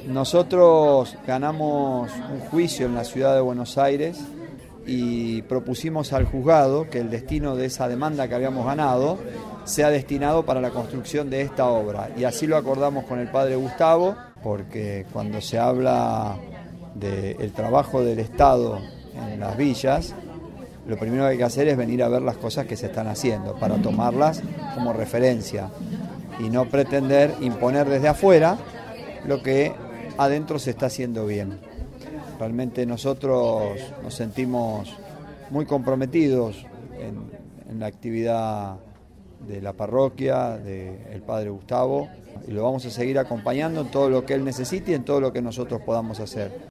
Nosotros ganamos un juicio en la ciudad de Buenos Aires y propusimos al juzgado que el destino de esa demanda que habíamos ganado sea destinado para la construcción de esta obra. Y así lo acordamos con el padre Gustavo, porque cuando se habla del trabajo del Estado en las villas, lo primero que hay que hacer es venir a ver las cosas que se están haciendo, para tomarlas como referencia y no pretender imponer desde afuera lo que adentro se está haciendo bien. Realmente nosotros nos sentimos muy comprometidos en la actividad de la parroquia, del padre Gustavo, y lo vamos a seguir acompañando en todo lo que él necesite y en todo lo que nosotros podamos hacer.